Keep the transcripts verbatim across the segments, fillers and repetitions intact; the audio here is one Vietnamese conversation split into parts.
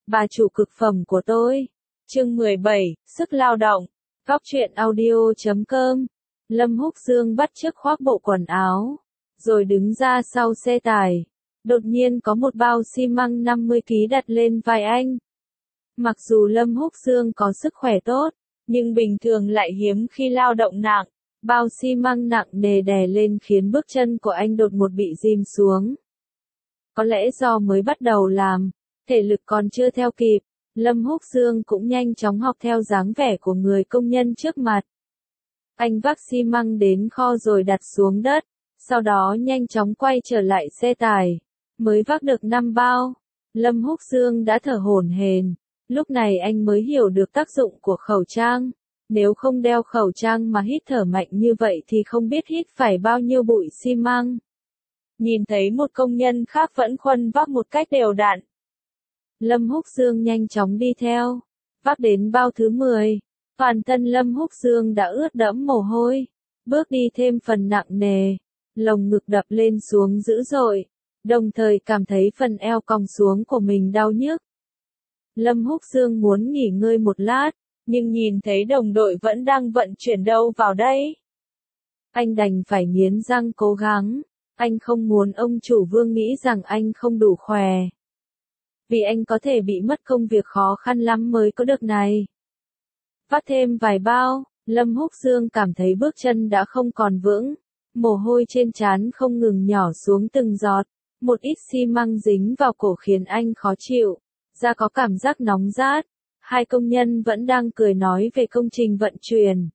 bà chủ cực phẩm của tôi. Chương mười bảy, sức lao động. Góc truyện audio chấm com. Lâm Húc Dương bắt chước khoác bộ quần áo, rồi đứng ra sau xe tải. Đột nhiên có một bao xi măng năm mươi ki lô gam đặt lên vai anh. Mặc dù Lâm Húc Dương có sức khỏe tốt, nhưng bình thường lại hiếm khi lao động nặng. Bao xi măng nặng nề đè lên khiến bước chân của anh đột ngột bị rim xuống. Có lẽ do mới bắt đầu làm, thể lực còn chưa theo kịp, Lâm Húc Dương cũng nhanh chóng học theo dáng vẻ của người công nhân trước mặt. Anh vác xi măng đến kho rồi đặt xuống đất, sau đó nhanh chóng quay trở lại xe tải. Mới vác được năm bao, Lâm Húc Dương đã thở hổn hển. Lúc này anh mới hiểu được tác dụng của khẩu trang. Nếu không đeo khẩu trang mà hít thở mạnh như vậy thì không biết hít phải bao nhiêu bụi xi măng. Nhìn thấy một công nhân khác vẫn khuân vác một cách đều đặn, Lâm Húc Dương nhanh chóng đi theo, vác đến bao thứ mười. Toàn thân Lâm Húc Dương đã ướt đẫm mồ hôi, bước đi thêm phần nặng nề, lồng ngực đập lên xuống dữ dội, đồng thời cảm thấy phần eo cong xuống của mình đau nhức. Lâm Húc Dương muốn nghỉ ngơi một lát, nhưng nhìn thấy đồng đội vẫn đang vận chuyển đâu vào đây. Anh đành phải nghiến răng cố gắng, anh không muốn ông chủ Vương nghĩ rằng anh không đủ khỏe. Vì anh có thể bị mất công việc khó khăn lắm mới có được này. Vác thêm vài bao, Lâm Húc Dương cảm thấy bước chân đã không còn vững, mồ hôi trên trán không ngừng nhỏ xuống từng giọt, một ít xi măng dính vào cổ khiến anh khó chịu, da có cảm giác nóng rát. Hai công nhân vẫn đang cười nói về công trình vận chuyển.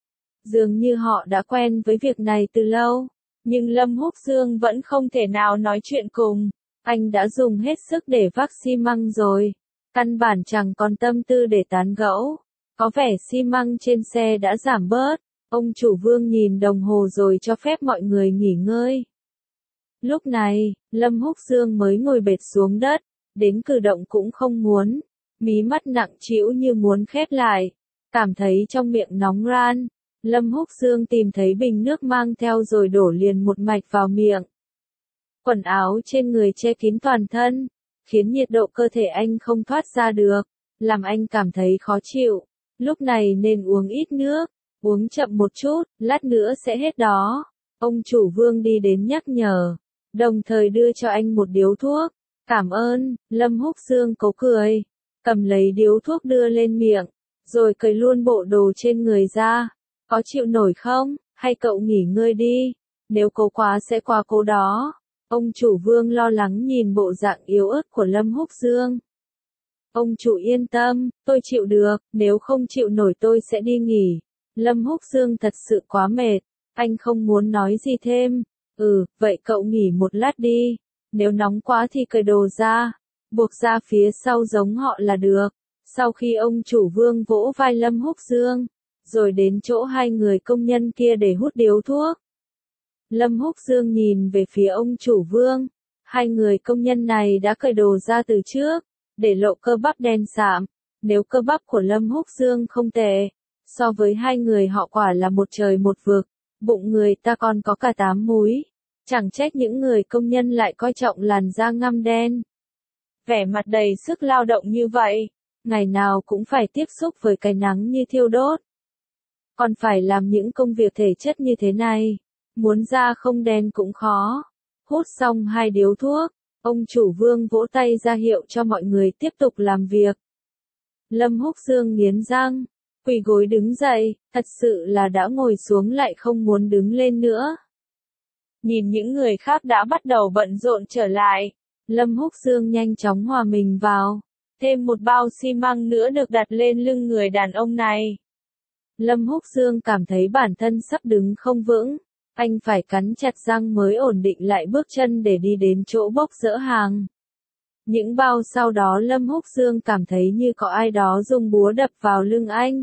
Dường như họ đã quen với việc này từ lâu, nhưng Lâm Húc Dương vẫn không thể nào nói chuyện cùng. Anh đã dùng hết sức để vác xi măng rồi, căn bản chẳng còn tâm tư để tán gẫu. Có vẻ xi măng trên xe đã giảm bớt, ông chủ Vương nhìn đồng hồ rồi cho phép mọi người nghỉ ngơi. Lúc này, Lâm Húc Dương mới ngồi bệt xuống đất, đến cử động cũng không muốn. Mí mắt nặng trĩu như muốn khép lại, cảm thấy trong miệng nóng ran. Lâm Húc Dương tìm thấy bình nước mang theo rồi đổ liền một mạch vào miệng. Quần áo trên người che kín toàn thân, khiến nhiệt độ cơ thể anh không thoát ra được, làm anh cảm thấy khó chịu. Lúc này nên uống ít nước, uống chậm một chút, lát nữa sẽ hết đó. Ông chủ Vương đi đến nhắc nhở, đồng thời đưa cho anh một điếu thuốc. Cảm ơn, Lâm Húc Dương cố cười, cầm lấy điếu thuốc đưa lên miệng, rồi cởi luôn bộ đồ trên người ra. Có chịu nổi không, hay cậu nghỉ ngơi đi, nếu cố quá sẽ qua cố đó. Ông chủ Vương lo lắng nhìn bộ dạng yếu ớt của Lâm Húc Dương. Ông chủ yên tâm, tôi chịu được, nếu không chịu nổi tôi sẽ đi nghỉ. Lâm Húc Dương thật sự quá mệt, anh không muốn nói gì thêm. Ừ, vậy cậu nghỉ một lát đi, nếu nóng quá thì cởi đồ ra, buộc ra phía sau giống họ là được. Sau khi ông chủ Vương vỗ vai Lâm Húc Dương, rồi đến chỗ hai người công nhân kia để hút điếu thuốc. Lâm Húc Dương nhìn về phía ông chủ Vương, hai người công nhân này đã cởi đồ ra từ trước, để lộ cơ bắp đen sạm. Nếu cơ bắp của Lâm Húc Dương không tệ, so với hai người họ quả là một trời một vực, bụng người ta còn có cả tám múi. Chẳng trách những người công nhân lại coi trọng làn da ngăm đen. Vẻ mặt đầy sức lao động như vậy, ngày nào cũng phải tiếp xúc với cái nắng như thiêu đốt. Còn phải làm những công việc thể chất như thế này, muốn da không đen cũng khó. Hút xong hai điếu thuốc, ông chủ Vương vỗ tay ra hiệu cho mọi người tiếp tục làm việc. Lâm Húc Dương nghiến răng, quỳ gối đứng dậy, thật sự là đã ngồi xuống lại không muốn đứng lên nữa. Nhìn những người khác đã bắt đầu bận rộn trở lại, Lâm Húc Dương nhanh chóng hòa mình vào. Thêm một bao xi măng nữa được đặt lên lưng người đàn ông này. Lâm Húc Dương cảm thấy bản thân sắp đứng không vững, anh phải cắn chặt răng mới ổn định lại bước chân để đi đến chỗ bốc dỡ hàng. Những bao sau đó Lâm Húc Dương cảm thấy như có ai đó dùng búa đập vào lưng anh.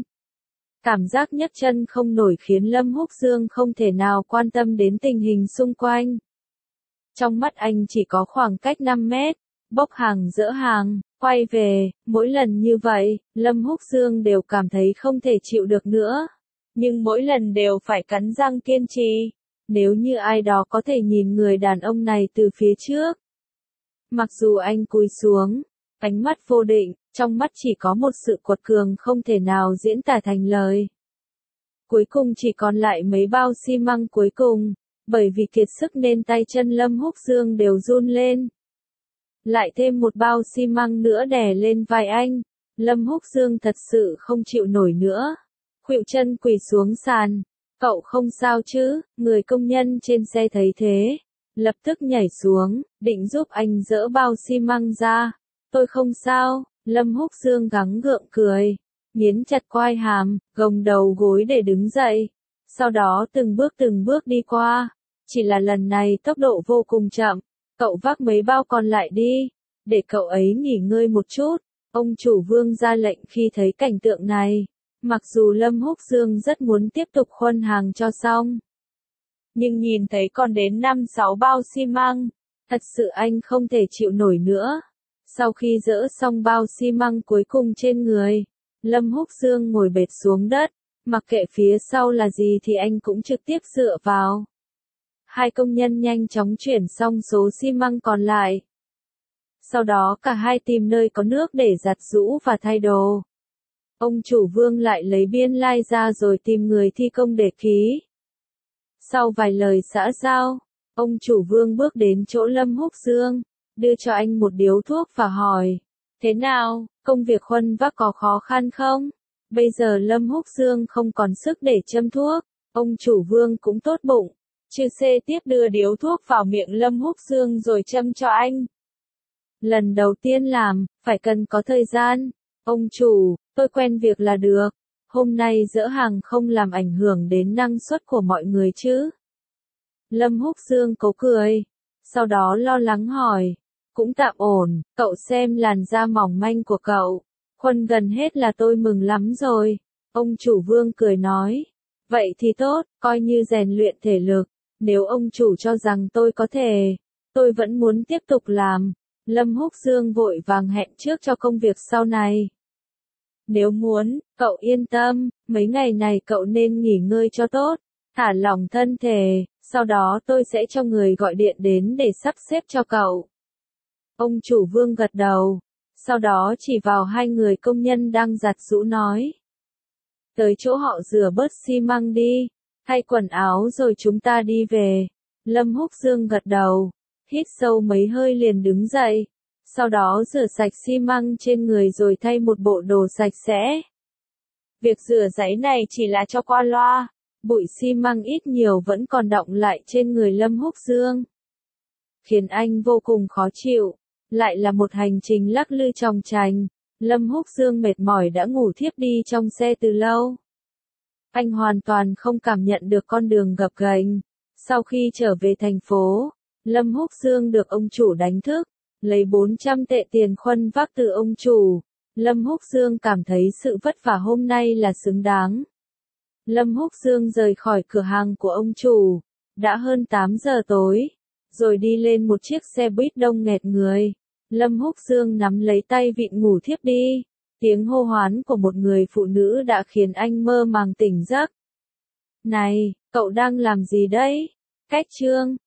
Cảm giác nhấc chân không nổi khiến Lâm Húc Dương không thể nào quan tâm đến tình hình xung quanh. Trong mắt anh chỉ có khoảng cách năm mét, bốc hàng dỡ hàng, quay về, mỗi lần như vậy, Lâm Húc Dương đều cảm thấy không thể chịu được nữa. Nhưng mỗi lần đều phải cắn răng kiên trì. Nếu như ai đó có thể nhìn người đàn ông này từ phía trước. Mặc dù anh cúi xuống, ánh mắt vô định, trong mắt chỉ có một sự quật cường không thể nào diễn tả thành lời. Cuối cùng chỉ còn lại mấy bao xi măng cuối cùng, bởi vì kiệt sức nên tay chân Lâm Húc Dương đều run lên. Lại thêm một bao xi măng nữa đè lên vai anh, Lâm Húc Dương thật sự không chịu nổi nữa. Khuỵu chân quỳ xuống sàn, cậu không sao chứ? Người công nhân trên xe thấy thế, lập tức nhảy xuống, định giúp anh dỡ bao xi măng ra. Tôi không sao, Lâm Húc Dương gắng gượng cười, nghiến chặt quai hàm, gồng đầu gối để đứng dậy. Sau đó từng bước từng bước đi qua, chỉ là lần này tốc độ vô cùng chậm. Cậu vác mấy bao còn lại đi, để cậu ấy nghỉ ngơi một chút. Ông chủ Vương ra lệnh khi thấy cảnh tượng này. Mặc dù Lâm Húc Dương rất muốn tiếp tục khuân hàng cho xong, nhưng nhìn thấy còn đến năm sáu bao xi măng, thật sự anh không thể chịu nổi nữa. Sau khi dỡ xong bao xi măng cuối cùng trên người, Lâm Húc Dương ngồi bệt xuống đất, mặc kệ phía sau là gì thì anh cũng trực tiếp dựa vào. Hai công nhân nhanh chóng chuyển xong số xi măng còn lại. Sau đó cả hai tìm nơi có nước để giặt giũ và thay đồ. Ông chủ Vương lại lấy biên lai ra rồi tìm người thi công để ký. Sau vài lời xã giao, ông chủ Vương bước đến chỗ Lâm Húc Dương, đưa cho anh một điếu thuốc và hỏi, thế nào, công việc khuân vác có khó khăn không? Bây giờ Lâm Húc Dương không còn sức để châm thuốc, ông chủ Vương cũng tốt bụng, chư xê tiếp đưa điếu thuốc vào miệng Lâm Húc Dương rồi châm cho anh. Lần đầu tiên làm, phải cần có thời gian. Ông chủ, tôi quen việc là được. Hôm nay dỡ hàng không làm ảnh hưởng đến năng suất của mọi người chứ? Lâm Húc Dương cố cười. Sau đó lo lắng hỏi. Cũng tạm ổn, cậu xem làn da mỏng manh của cậu. Khuân gần hết là tôi mừng lắm rồi. Ông chủ Vương cười nói. Vậy thì tốt, coi như rèn luyện thể lực. Nếu ông chủ cho rằng tôi có thể, tôi vẫn muốn tiếp tục làm. Lâm Húc Dương vội vàng hẹn trước cho công việc sau này. Nếu muốn, cậu yên tâm, mấy ngày này cậu nên nghỉ ngơi cho tốt, thả lỏng thân thể, sau đó tôi sẽ cho người gọi điện đến để sắp xếp cho cậu. Ông chủ Vương gật đầu, sau đó chỉ vào hai người công nhân đang giặt giũ nói. Tới chỗ họ rửa bớt xi măng đi, thay quần áo rồi chúng ta đi về. Lâm Húc Dương gật đầu, hít sâu mấy hơi liền đứng dậy. Sau đó rửa sạch xi măng trên người rồi thay một bộ đồ sạch sẽ. Việc rửa giấy này chỉ là cho qua loa, bụi xi măng ít nhiều vẫn còn đọng lại trên người Lâm Húc Dương, khiến anh vô cùng khó chịu. Lại là một hành trình lắc lư chòng chành, Lâm Húc Dương mệt mỏi đã ngủ thiếp đi trong xe từ lâu. Anh hoàn toàn không cảm nhận được con đường gập ghềnh. Sau khi trở về thành phố, Lâm Húc Dương được ông chủ đánh thức, lấy bốn trăm tệ tiền khuân vác từ ông chủ. Lâm Húc Dương cảm thấy sự vất vả hôm nay là xứng đáng. Lâm Húc Dương rời khỏi cửa hàng của ông chủ, đã hơn tám giờ tối, rồi đi lên một chiếc xe buýt đông nghẹt người. Lâm Húc Dương nắm lấy tay vịn ngủ thiếp đi. Tiếng hô hoán của một người phụ nữ đã khiến anh mơ màng tỉnh giấc. Này, cậu đang làm gì đấy? Cách chương